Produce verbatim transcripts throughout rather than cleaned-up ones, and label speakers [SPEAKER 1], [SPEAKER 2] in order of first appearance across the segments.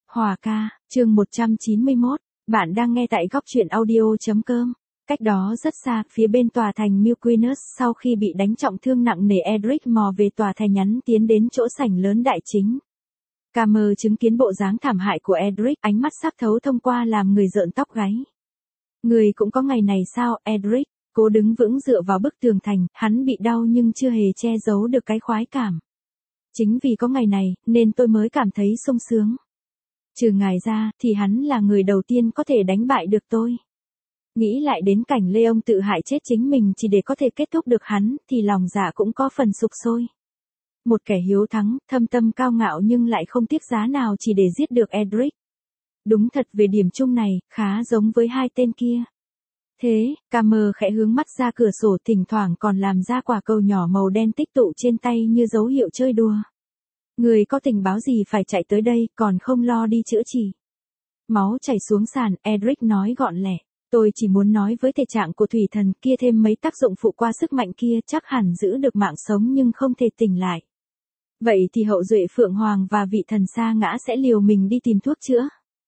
[SPEAKER 1] Hòa ca, chương một trăm chín mươi mốt, bạn đang nghe tại góc truyện audio.com. Cách đó rất xa, phía bên tòa thành Milquinus, sau khi bị đánh trọng thương nặng nề, Edric mò về tòa thành nhắn tiến đến chỗ sảnh lớn đại chính. Camer chứng kiến bộ dáng thảm hại của Edric, ánh mắt sắp thấu thông qua làm người rợn tóc gáy. Người cũng có ngày này sao, Edric? Cố đứng vững dựa vào bức tường thành, hắn bị đau nhưng chưa hề che giấu được cái khoái cảm. Chính vì có ngày này, nên tôi mới cảm thấy sung sướng. Trừ ngài ra, thì hắn là người đầu tiên có thể đánh bại được tôi. Nghĩ lại đến cảnh Leon tự hại chết chính mình chỉ để có thể kết thúc được hắn, thì lòng dạ cũng có phần sục sôi. Một kẻ hiếu thắng, thâm tâm cao ngạo nhưng lại không tiếc giá nào chỉ để giết được Edric. Đúng thật về điểm chung này, khá giống với hai tên kia. Thế, Camer khẽ hướng mắt ra cửa sổ, thỉnh thoảng còn làm ra quả cầu nhỏ màu đen tích tụ trên tay như dấu hiệu chơi đùa. Người có tình báo gì phải chạy tới đây, còn không lo đi chữa trị. Máu chảy xuống sàn, Edric nói gọn lẹ. Tôi chỉ muốn nói với thể trạng của thủy thần kia thêm mấy tác dụng phụ qua sức mạnh kia chắc hẳn giữ được mạng sống nhưng không thể tỉnh lại. Vậy thì hậu duệ Phượng Hoàng và vị thần sa ngã sẽ liều mình đi tìm thuốc chữa.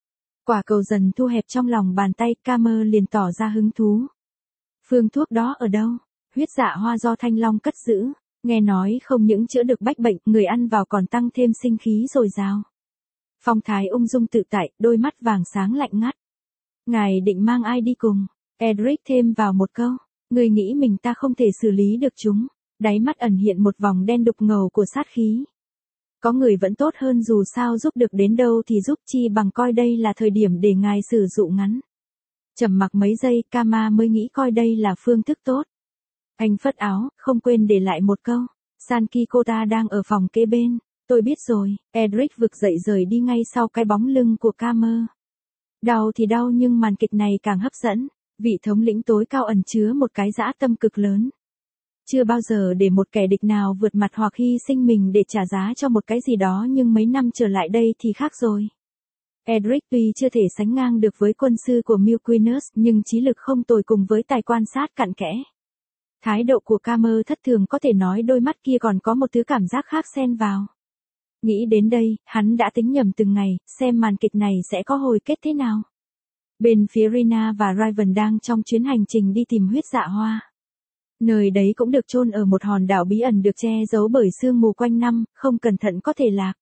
[SPEAKER 1] Quả cầu dần thu hẹp trong lòng bàn tay, Camer liền tỏ ra hứng thú. Phương thuốc đó ở đâu? Huyết dạ hoa do Thanh Long cất giữ. Nghe nói không những chữa được bách bệnh, người ăn vào còn tăng thêm sinh khí dồi dào. Phong thái ung dung tự tại, đôi mắt vàng sáng lạnh ngắt. Ngài định mang ai đi cùng? Edric thêm vào một câu. Người nghĩ mình ta không thể xử lý được chúng. Đáy mắt ẩn hiện một vòng đen đục ngầu của sát khí. Có người vẫn tốt hơn, dù sao giúp được đến đâu thì giúp, chi bằng coi đây là thời điểm để ngài sử dụng ngắn. Trầm mặc mấy giây, Kama mới nghĩ coi đây là phương thức tốt. Anh phất áo, không quên để lại một câu. Sankikota đang ở phòng kế bên. Tôi biết rồi. Edric vực dậy rời đi ngay sau cái bóng lưng của Camer. Đau thì đau nhưng màn kịch này càng hấp dẫn. Vị thống lĩnh tối cao ẩn chứa một cái dã tâm cực lớn. Chưa bao giờ để một kẻ địch nào vượt mặt hoặc hy sinh mình để trả giá cho một cái gì đó, nhưng mấy năm trở lại đây thì khác rồi. Edric tuy chưa thể sánh ngang được với quân sư của Milquinus, nhưng trí lực không tồi cùng với tài quan sát cặn kẽ. Thái độ của Camer thất thường, có thể nói đôi mắt kia còn có một thứ cảm giác khác xen vào. Nghĩ đến đây, hắn đã tính nhầm từng ngày, xem màn kịch này sẽ có hồi kết thế nào. Bên phía Rina và Raven đang trong chuyến hành trình đi tìm huyết dạ hoa. Nơi đấy cũng được chôn ở một hòn đảo bí ẩn được che giấu bởi sương mù quanh năm, không cẩn thận có thể lạc.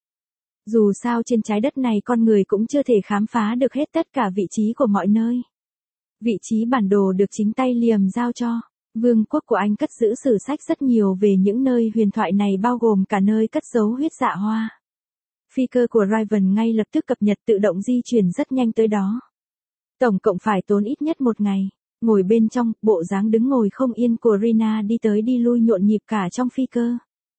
[SPEAKER 1] Dù sao trên trái đất này con người cũng chưa thể khám phá được hết tất cả vị trí của mọi nơi. Vị trí bản đồ được chính tay Liam giao cho. Vương quốc của anh cất giữ sử sách rất nhiều về những nơi huyền thoại này, bao gồm cả nơi cất giấu huyết dạ hoa. Phi cơ của Raven ngay lập tức cập nhật tự động di chuyển rất nhanh tới đó. Tổng cộng phải tốn ít nhất một ngày. Ngồi bên trong, bộ dáng đứng ngồi không yên của Rina đi tới đi lui nhộn nhịp cả trong phi cơ.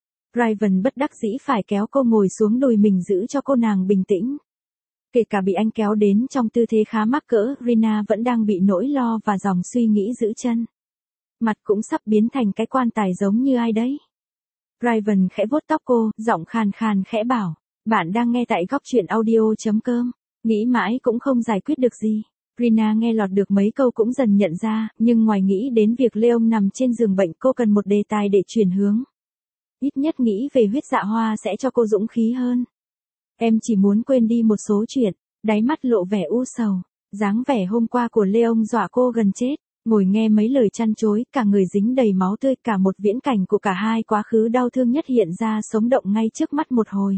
[SPEAKER 1] Raven bất đắc dĩ phải kéo cô ngồi xuống đùi mình giữ cho cô nàng bình tĩnh. Kể cả bị anh kéo đến trong tư thế khá mắc cỡ, Rina vẫn đang bị nỗi lo và dòng suy nghĩ giữ chân. Mặt cũng sắp biến thành cái quan tài giống như ai đấy. Raven khẽ vuốt tóc cô, giọng khàn khàn khẽ bảo, bạn đang nghe tại góc truyện audio.com, nghĩ mãi cũng không giải quyết được gì. Rina nghe lọt được mấy câu cũng dần nhận ra, nhưng ngoài nghĩ đến việc Leon nằm trên giường bệnh, cô cần một đề tài để chuyển hướng. Ít nhất nghĩ về huyết dạ hoa sẽ cho cô dũng khí hơn. Em chỉ muốn quên đi một số chuyện, đáy mắt lộ vẻ u sầu. Dáng vẻ hôm qua của Leon dọa cô gần chết, ngồi nghe mấy lời chăn chối, cả người dính đầy máu tươi, cả một viễn cảnh của cả hai quá khứ đau thương nhất hiện ra sống động ngay trước mắt một hồi.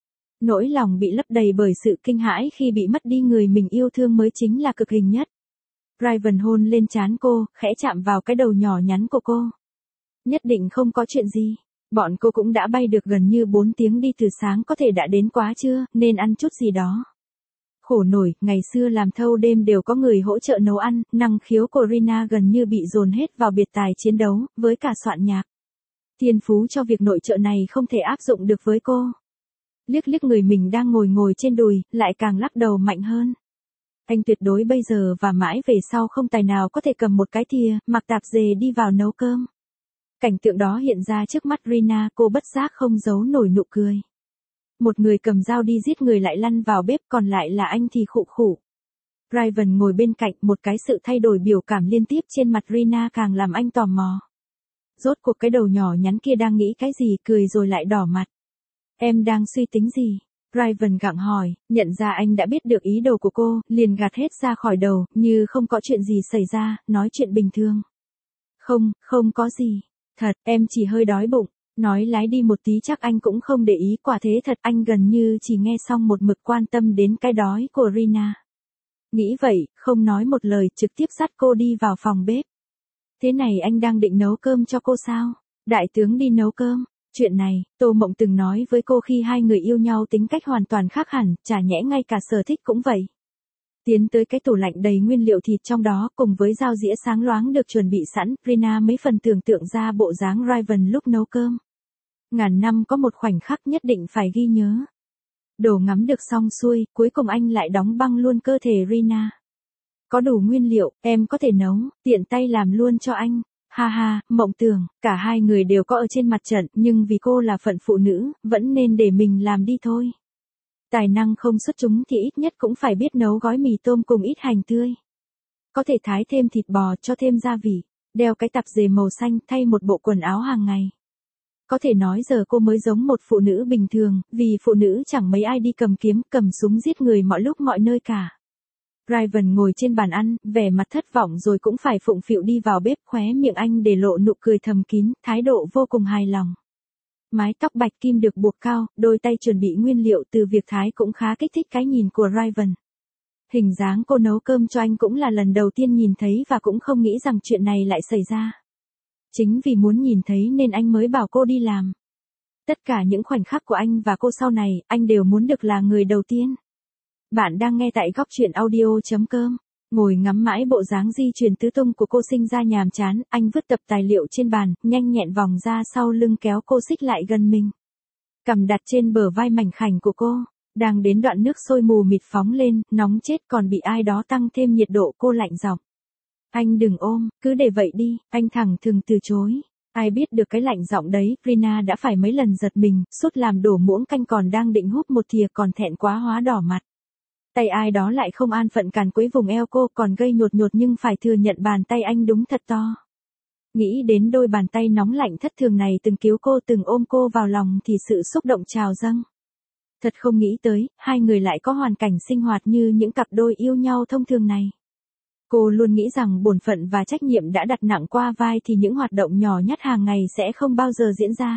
[SPEAKER 1] Nỗi lòng bị lấp đầy bởi sự kinh hãi khi bị mất đi người mình yêu thương mới chính là cực hình nhất. Raven hôn lên trán cô, khẽ chạm vào cái đầu nhỏ nhắn của cô. Nhất định không có chuyện gì. Bọn cô cũng đã bay được gần như bốn tiếng đi từ sáng, có thể đã đến quá trưa, nên ăn chút gì đó. Khổ nổi, ngày xưa làm thâu đêm đều có người hỗ trợ nấu ăn, năng khiếu của Rina gần như bị dồn hết vào biệt tài chiến đấu, với cả soạn nhạc. Thiên phú cho việc nội trợ này không thể áp dụng được với cô. Liếc liếc người mình đang ngồi ngồi trên đùi, lại càng lắc đầu mạnh hơn. Anh tuyệt đối bây giờ và mãi về sau không tài nào có thể cầm một cái thìa, mặc tạp dề đi vào nấu cơm. Cảnh tượng đó hiện ra trước mắt Rina, cô bất giác không giấu nổi nụ cười. Một người cầm dao đi giết người lại lăn vào bếp, còn lại là anh thì khụ khụ. Raven ngồi bên cạnh, một cái sự thay đổi biểu cảm liên tiếp trên mặt Rina càng làm anh tò mò. Rốt cuộc cái đầu nhỏ nhắn kia đang nghĩ cái gì, cười rồi lại đỏ mặt. Em đang suy tính gì? Raven gặng hỏi, nhận ra anh đã biết được ý đồ của cô, liền gạt hết ra khỏi đầu, như không có chuyện gì xảy ra, nói chuyện bình thường. Không, không có gì. Thật, em chỉ hơi đói bụng. Nói lái đi một tí chắc anh cũng không để ý, quả thế thật anh gần như chỉ nghe xong một mực quan tâm đến cái đói của Rina. Nghĩ vậy, không nói một lời, trực tiếp dắt cô đi vào phòng bếp. Thế này anh đang định nấu cơm cho cô sao? Đại tướng đi nấu cơm. Chuyện này, Tô Mộng từng nói với cô khi hai người yêu nhau tính cách hoàn toàn khác hẳn, chả nhẽ ngay cả sở thích cũng vậy. Tiến tới cái tủ lạnh đầy nguyên liệu thịt trong đó cùng với dao dĩa sáng loáng được chuẩn bị sẵn, Rina mấy phần tưởng tượng ra bộ dáng Raven lúc nấu cơm. Ngàn năm có một khoảnh khắc nhất định phải ghi nhớ. Đồ ngắm được xong xuôi, cuối cùng anh lại đóng băng luôn cơ thể Rina. Có đủ nguyên liệu, em có thể nấu, tiện tay làm luôn cho anh. Ha ha, Mộng tưởng, cả hai người đều có ở trên mặt trận, nhưng vì cô là phận phụ nữ, vẫn nên để mình làm đi thôi. Tài năng không xuất chúng thì ít nhất cũng phải biết nấu gói mì tôm cùng ít hành tươi. Có thể thái thêm thịt bò cho thêm gia vị, đeo cái tạp dề màu xanh thay một bộ quần áo hàng ngày. Có thể nói giờ cô mới giống một phụ nữ bình thường, vì phụ nữ chẳng mấy ai đi cầm kiếm, cầm súng giết người mọi lúc mọi nơi cả. Raven ngồi trên bàn ăn, vẻ mặt thất vọng rồi cũng phải phụng phịu đi vào bếp, khóe miệng anh để lộ nụ cười thầm kín, thái độ vô cùng hài lòng. Mái tóc bạch kim được buộc cao, đôi tay chuẩn bị nguyên liệu từ việc thái cũng khá kích thích cái nhìn của Raven. Hình dáng cô nấu cơm cho anh cũng là lần đầu tiên nhìn thấy và cũng không nghĩ rằng chuyện này lại xảy ra. Chính vì muốn nhìn thấy nên anh mới bảo cô đi làm. Tất cả những khoảnh khắc của anh và cô sau này, anh đều muốn được là người đầu tiên. Bạn đang nghe tại góc truyện audio chấm com. Ngồi ngắm mãi bộ dáng di chuyển tứ tung của cô sinh ra nhàm chán, anh vứt tập tài liệu trên bàn, nhanh nhẹn vòng ra sau lưng kéo cô xích lại gần mình. Cầm đặt trên bờ vai mảnh khảnh của cô, đang đến đoạn nước sôi mù mịt phóng lên, nóng chết còn bị ai đó tăng thêm nhiệt độ, cô lạnh giọng. Anh đừng ôm, cứ để vậy đi, anh thẳng thừng từ chối. Ai biết được cái lạnh giọng đấy, Rina đã phải mấy lần giật mình, sút làm đổ muỗng canh còn đang định húp một thìa còn thẹn quá hóa đỏ mặt. Tay ai đó lại không an phận càn quấy vùng eo cô còn gây nhột nhột nhưng phải thừa nhận bàn tay anh đúng thật to. Nghĩ đến đôi bàn tay nóng lạnh thất thường này từng cứu cô từng ôm cô vào lòng thì sự xúc động trào dâng. Thật không nghĩ tới, hai người lại có hoàn cảnh sinh hoạt như những cặp đôi yêu nhau thông thường này. Cô luôn nghĩ rằng bổn phận và trách nhiệm đã đặt nặng qua vai thì những hoạt động nhỏ nhất hàng ngày sẽ không bao giờ diễn ra.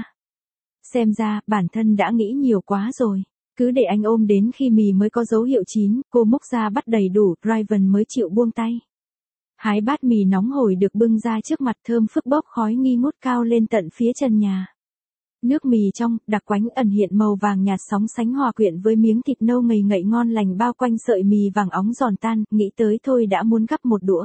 [SPEAKER 1] Xem ra, bản thân đã nghĩ nhiều quá rồi. Cứ để anh ôm đến khi mì mới có dấu hiệu chín, cô múc ra bắt đầy đủ, Raven mới chịu buông tay. Hái bát mì nóng hổi được bưng ra trước mặt thơm phức bốc khói nghi ngút cao lên tận phía trần nhà. Nước mì trong, đặc quánh ẩn hiện màu vàng nhạt sóng sánh hòa quyện với miếng thịt nâu ngầy ngậy ngon lành bao quanh sợi mì vàng óng giòn tan, nghĩ tới thôi đã muốn gắp một đũa.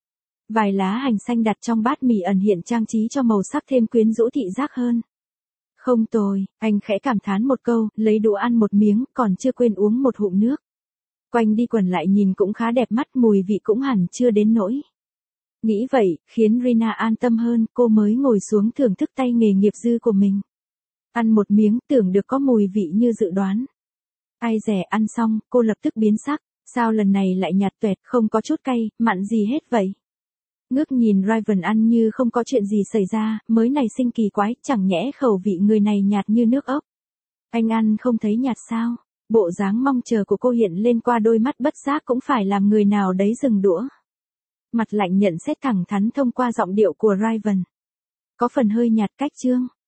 [SPEAKER 1] Vài lá hành xanh đặt trong bát mì ẩn hiện trang trí cho màu sắc thêm quyến rũ thị giác hơn. Không tồi, anh khẽ cảm thán một câu, lấy đũa ăn một miếng, còn chưa quên uống một hụm nước. Quanh đi quẩn lại nhìn cũng khá đẹp mắt, mùi vị cũng hẳn chưa đến nỗi. Nghĩ vậy, khiến Rina an tâm hơn, cô mới ngồi xuống thưởng thức tay nghề nghiệp dư của mình. Ăn một miếng, tưởng được có mùi vị như dự đoán. Ai dè ăn xong, cô lập tức biến sắc, sao lần này lại nhạt tuẹt, không có chút cay, mặn gì hết vậy? Ngước nhìn Raven ăn như không có chuyện gì xảy ra, mới này sinh kỳ quái, chẳng nhẽ khẩu vị người này nhạt như nước ốc. Anh ăn không thấy nhạt sao? Bộ dáng mong chờ của cô hiện lên qua đôi mắt bất giác cũng phải làm người nào đấy dừng đũa. Mặt lạnh nhận xét thẳng thắn thông qua giọng điệu của Raven. Có phần hơi nhạt cách chương.